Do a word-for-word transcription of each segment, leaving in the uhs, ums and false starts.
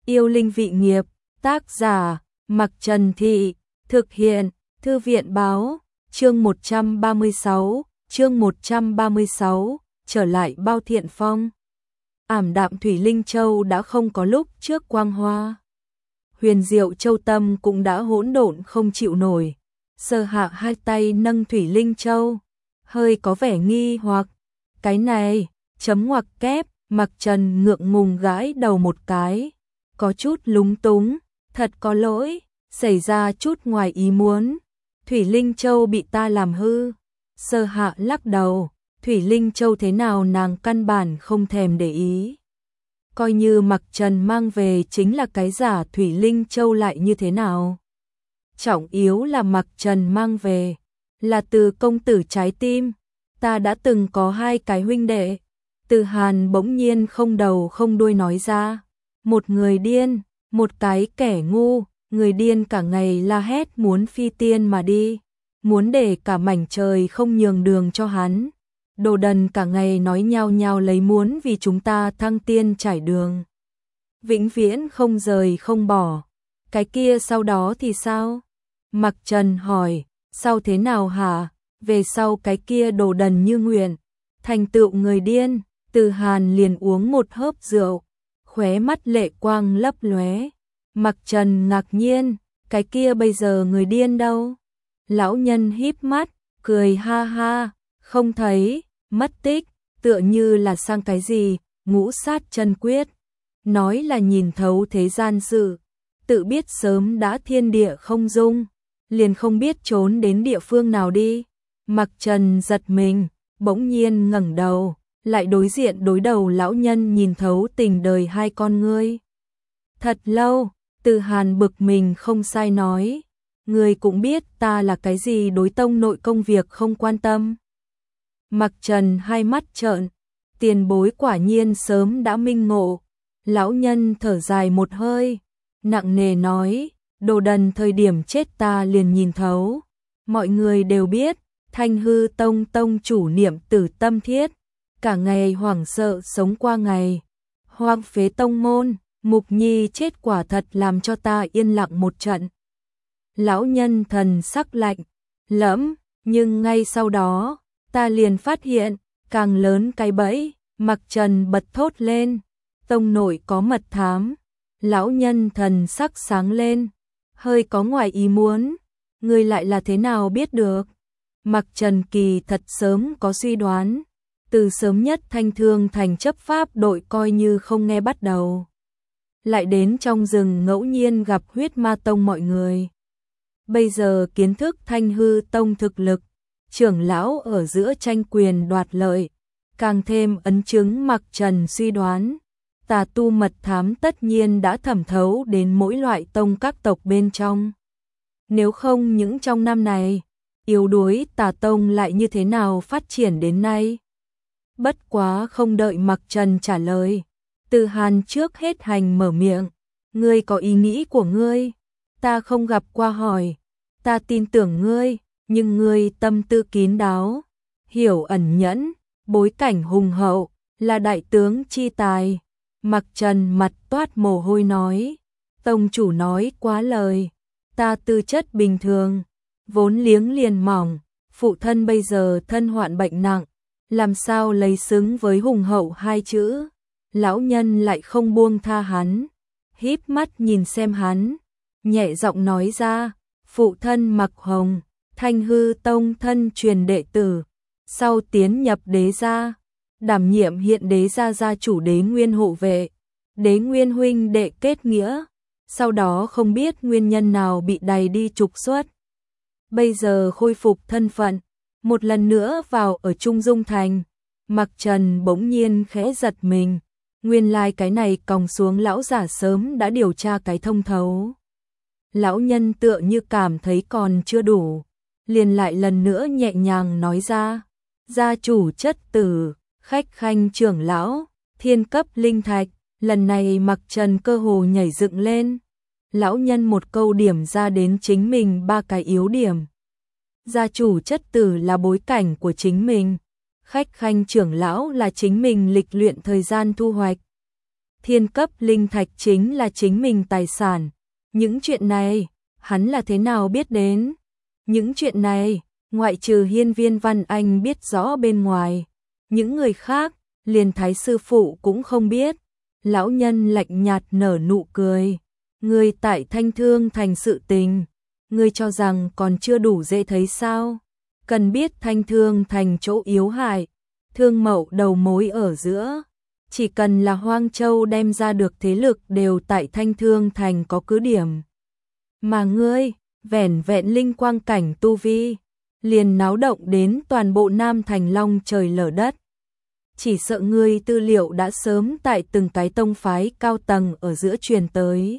Yêu linh vị nghiệp, tác giả, Mặc Trần Thị, thực hiện, Thư viện báo, chương một trăm ba mươi sáu, chương một trăm ba mươi sáu, trở lại Bao Thiện Phong. Ảm đạm Thủy Linh Châu đã không có lúc trước quang hoa. Huyền diệu Châu Tâm cũng đã hỗn độn không chịu nổi. Sơ Hạ hai tay nâng Thủy Linh Châu, hơi có vẻ nghi hoặc, cái này, chấm ngoặc kép, Mặc Trần ngượng ngùng gãi đầu một cái, có chút lúng túng, thật có lỗi, xảy ra chút ngoài ý muốn, Thủy Linh Châu bị ta làm hư. Sơ Hạ lắc đầu, Thủy Linh Châu thế nào nàng căn bản không thèm để ý. Coi như Mặc Trần mang về chính là cái giả Thủy Linh Châu lại như thế nào. Trọng yếu là Mặc Trần mang về, là từ công tử trái tim, ta đã từng có hai cái huynh đệ. Từ Hàn bỗng nhiên không đầu không đuôi nói ra, một người điên, một cái kẻ ngu, người điên cả ngày la hét muốn phi tiên mà đi, muốn để cả mảnh trời không nhường đường cho hắn. Đồ đần cả ngày nói nhao nhao lấy muốn vì chúng ta thăng tiên trải đường. Vĩnh viễn không rời không bỏ. Cái kia sau đó thì sao? Mặc Trần hỏi, sau thế nào hả? Về sau cái kia đồ đần như nguyện, thành tựu người điên. Từ Hàn liền uống một hớp rượu, khóe mắt lệ quang lấp lóe. Mặc Trần ngạc nhiên, cái kia bây giờ người điên đâu? Lão nhân híp mắt, cười ha ha, không thấy, mất tích, tựa như là sang cái gì, ngũ sát chân quyết. Nói là nhìn thấu thế gian sự, tự biết sớm đã thiên địa không dung, liền không biết trốn đến địa phương nào đi. Mặc Trần giật mình, bỗng nhiên ngẩng đầu, lại đối diện đối đầu lão nhân nhìn thấu tình đời hai con ngươi. Thật lâu, Từ Hàn bực mình không sai nói, ngươi cũng biết ta là cái gì đối tông nội công việc không quan tâm. Mặc Trần hai mắt trợn, tiền bối quả nhiên sớm đã minh ngộ. Lão nhân thở dài một hơi, nặng nề nói, đồ đần thời điểm chết ta liền nhìn thấu. Mọi người đều biết, Thanh Hư Tông tông chủ niệm tử tâm thiết, cả ngày hoảng sợ sống qua ngày. Hoang phế tông môn, Mục Nhi chết quả thật làm cho ta yên lặng một trận. Lão nhân thần sắc lạnh, lẫm, nhưng ngay sau đó, ta liền phát hiện, càng lớn cái bẫy. Mặc Trần bật thốt lên, tông nội có mật thám. Lão nhân thần sắc sáng lên, hơi có ngoài ý muốn, người lại là thế nào biết được? Mặc Trần kỳ thật sớm có suy đoán, từ sớm nhất Thanh Thương thành chấp pháp đội coi như không nghe bắt đầu. Lại đến trong rừng ngẫu nhiên gặp huyết ma tông mọi người. Bây giờ kiến thức Thanh Hư Tông thực lực, trưởng lão ở giữa tranh quyền đoạt lợi, càng thêm ấn chứng Mặc Trần suy đoán. Tà tu mật thám tất nhiên đã thẩm thấu đến mỗi loại tông các tộc bên trong. Nếu không những trong năm này, yếu đuối tà tông lại như thế nào phát triển đến nay? Bất quá không đợi Mặc Trần trả lời, Từ Hàn trước hết hành mở miệng, ngươi có ý nghĩ của ngươi, ta không gặp qua hỏi, ta tin tưởng ngươi, nhưng ngươi tâm tư kín đáo, hiểu ẩn nhẫn, bối cảnh hùng hậu, là đại tướng chi tài. Mặc Trần mặt toát mồ hôi nói, tông chủ nói quá lời, ta tư chất bình thường, vốn liếng liền mỏng, phụ thân bây giờ thân hoạn bệnh nặng, làm sao lấy xứng với hùng hậu hai chữ. Lão nhân lại không buông tha hắn, híp mắt nhìn xem hắn, nhẹ giọng nói ra, phụ thân Mặc Hồng, Thanh Hư Tông thân truyền đệ tử, sau tiến nhập đế gia, đảm nhiệm hiện đế gia gia chủ Đế Nguyên hộ vệ, Đế Nguyên huynh đệ kết nghĩa, sau đó không biết nguyên nhân nào bị đày đi trục xuất. Bây giờ khôi phục thân phận, một lần nữa vào ở Trung Dung Thành. Mặc Trần bỗng nhiên khẽ giật mình, nguyên lai cái này còng xuống lão giả sớm đã điều tra cái thông thấu. Lão nhân tựa như cảm thấy còn chưa đủ, liền lại lần nữa nhẹ nhàng nói ra, gia chủ chất tử, khách khanh trưởng lão, thiên cấp linh thạch. Lần này Mặc Trần cơ hồ nhảy dựng lên. Lão nhân một câu điểm ra đến chính mình ba cái yếu điểm. Gia chủ chất tử là bối cảnh của chính mình, khách khanh trưởng lão là chính mình lịch luyện thời gian thu hoạch. thiên cấp linh thạch chính là chính mình tài sản. Những chuyện này, hắn là thế nào biết đến? Những chuyện này, ngoại trừ Hiên Viên Văn Anh biết rõ bên ngoài, những người khác, liền Thái sư phụ cũng không biết. Lão nhân lạnh nhạt nở nụ cười. Ngươi tại Thanh Thương thành sự tình, ngươi cho rằng còn chưa đủ dễ thấy sao? Cần biết Thanh Thương thành chỗ yếu hại, thương mậu đầu mối ở giữa. Chỉ cần là Hoang Châu đem ra được thế lực đều tại Thanh Thương thành có cứ điểm. Mà ngươi, vẻn vẹn linh quang cảnh tu vi, liền náo động đến toàn bộ Nam thành long trời lở đất. Chỉ sợ ngươi tư liệu đã sớm tại từng cái tông phái cao tầng ở giữa truyền tới.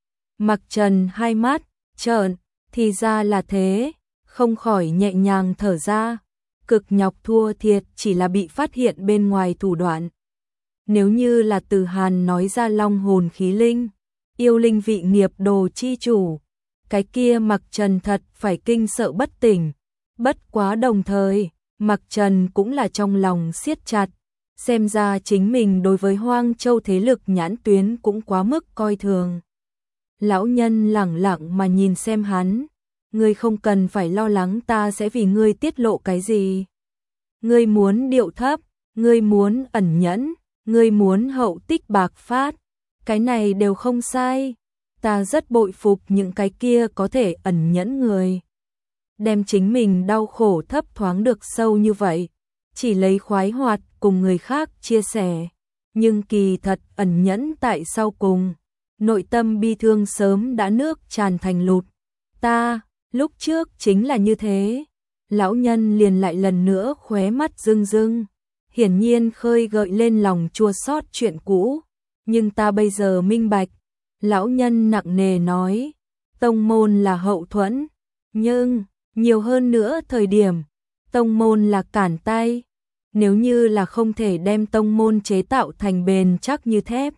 Mặc Trần hai mắt trợn, thì ra là thế, không khỏi nhẹ nhàng thở ra. Cực nhọc thua thiệt chỉ là bị phát hiện bên ngoài thủ đoạn. Nếu như là Từ Hàn nói ra long hồn khí linh, yêu linh vị nghiệp đồ chi chủ, cái kia Mặc Trần thật phải kinh sợ bất tỉnh. Bất quá đồng thời, Mặc Trần cũng là trong lòng siết chặt, xem ra chính mình đối với Hoang Châu thế lực nhãn tuyến cũng quá mức coi thường. Lão nhân lẳng lặng mà nhìn xem hắn, ngươi không cần phải lo lắng ta sẽ vì ngươi tiết lộ cái gì. Ngươi muốn điệu thấp, ngươi muốn ẩn nhẫn, ngươi muốn hậu tích bạc phát, cái này đều không sai. Ta rất bội phục những cái kia có thể ẩn nhẫn người. Đem chính mình đau khổ thấp thoáng được sâu như vậy, chỉ lấy khoái hoạt cùng người khác chia sẻ. Nhưng kỳ thật ẩn nhẫn tại sau cùng, nội tâm bi thương sớm đã nước tràn thành lụt. Ta, lúc trước chính là như thế. Lão nhân liền lại lần nữa khóe mắt rưng rưng, hiển nhiên khơi gợi lên lòng chua xót chuyện cũ. Nhưng ta bây giờ minh bạch, lão nhân nặng nề nói, tông môn là hậu thuẫn, nhưng, nhiều hơn nữa thời điểm, tông môn là cản tay. Nếu như là không thể đem tông môn chế tạo thành bền chắc như thép,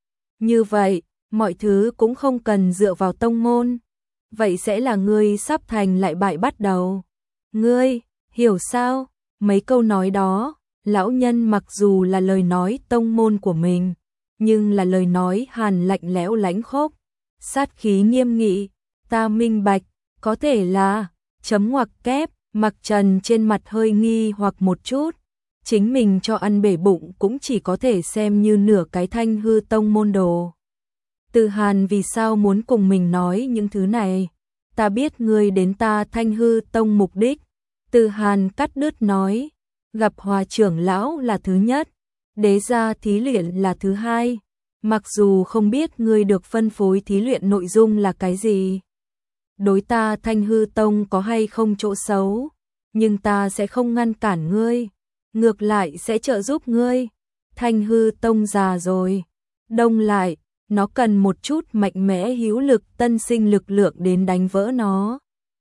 như vậy, mọi thứ cũng không cần dựa vào tông môn. Vậy sẽ là ngươi sắp thành lại bại bắt đầu. Ngươi, hiểu sao? Mấy câu nói đó, lão nhân mặc dù là lời nói tông môn của mình, nhưng là lời nói hàn lạnh lẽo lãnh khốc, sát khí nghiêm nghị. Ta minh bạch, có thể là, chấm ngoặc kép, Mặc Trần trên mặt hơi nghi hoặc một chút. Chính mình cho ăn bể bụng cũng chỉ có thể xem như nửa cái Thanh Hư Tông môn đồ. Từ Hàn vì sao muốn cùng mình nói những thứ này? Ta biết ngươi đến ta Thanh Hư Tông mục đích. Từ Hàn cắt đứt nói, gặp Hòa trưởng lão là thứ nhất, đế gia thí luyện là thứ hai. Mặc dù không biết ngươi được phân phối thí luyện nội dung là cái gì, đối ta Thanh Hư Tông có hay không chỗ xấu, nhưng ta sẽ không ngăn cản ngươi, ngược lại sẽ trợ giúp ngươi. Thanh Hư Tông già rồi, đông lại, nó cần một chút mạnh mẽ hữu lực tân sinh lực lượng đến đánh vỡ nó.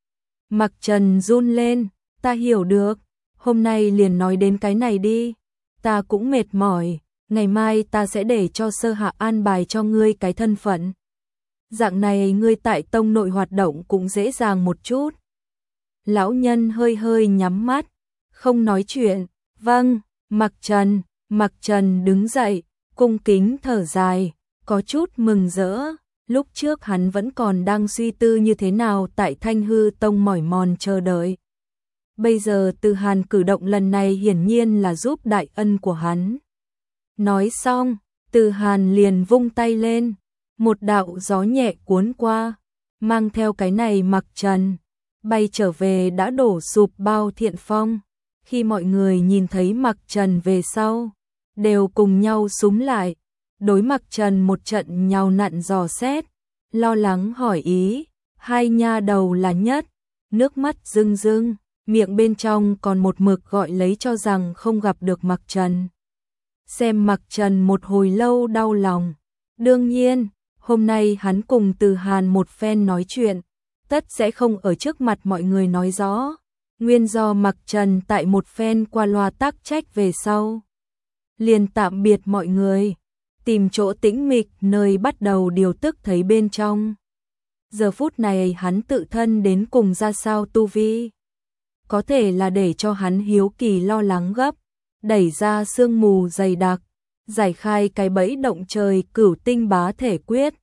Mặc Trần run lên, ta hiểu được, hôm nay liền nói đến cái này đi, ta cũng mệt mỏi, ngày mai ta sẽ để cho sơ hạ an bài cho ngươi cái thân phận. Dạng này ngươi tại tông nội hoạt động cũng dễ dàng một chút. Lão nhân hơi hơi nhắm mắt, không nói chuyện. Vâng, Mặc Trần, Mặc Trần đứng dậy, cung kính thở dài, có chút mừng rỡ. Lúc trước hắn vẫn còn đang suy tư như thế nào tại Thanh Hư Tông mỏi mòn chờ đợi. Bây giờ Từ Hàn cử động lần này hiển nhiên là giúp đại ân của hắn. Nói xong, Từ Hàn liền vung tay lên, một đạo gió nhẹ cuốn qua, mang theo cái này Mặc Trần, bay trở về đã đổ sụp bao thiện phong. Khi mọi người nhìn thấy Mặc Trần về sau, đều cùng nhau súm lại, đối Mặc Trần một trận nhào nặn dò xét, lo lắng hỏi ý, hai nha đầu là nhất, nước mắt rưng rưng, miệng bên trong còn một mực gọi lấy cho rằng không gặp được Mặc Trần. Xem Mặc Trần một hồi lâu đau lòng, đương nhiên, hôm nay hắn cùng Từ Hàn một phen nói chuyện, tất sẽ không ở trước mặt mọi người nói rõ. Nguyên do Mặc Trần tại một phen qua loa tác trách về sau, liền tạm biệt mọi người, tìm chỗ tĩnh mịch nơi bắt đầu điều tức thấy bên trong. Giờ phút này hắn tự thân đến cùng ra sao tu vi, có thể là để cho hắn hiếu kỳ lo lắng gấp, đẩy ra sương mù dày đặc, giải khai cái bẫy động trời Cửu Tinh Bá Thể Quyết.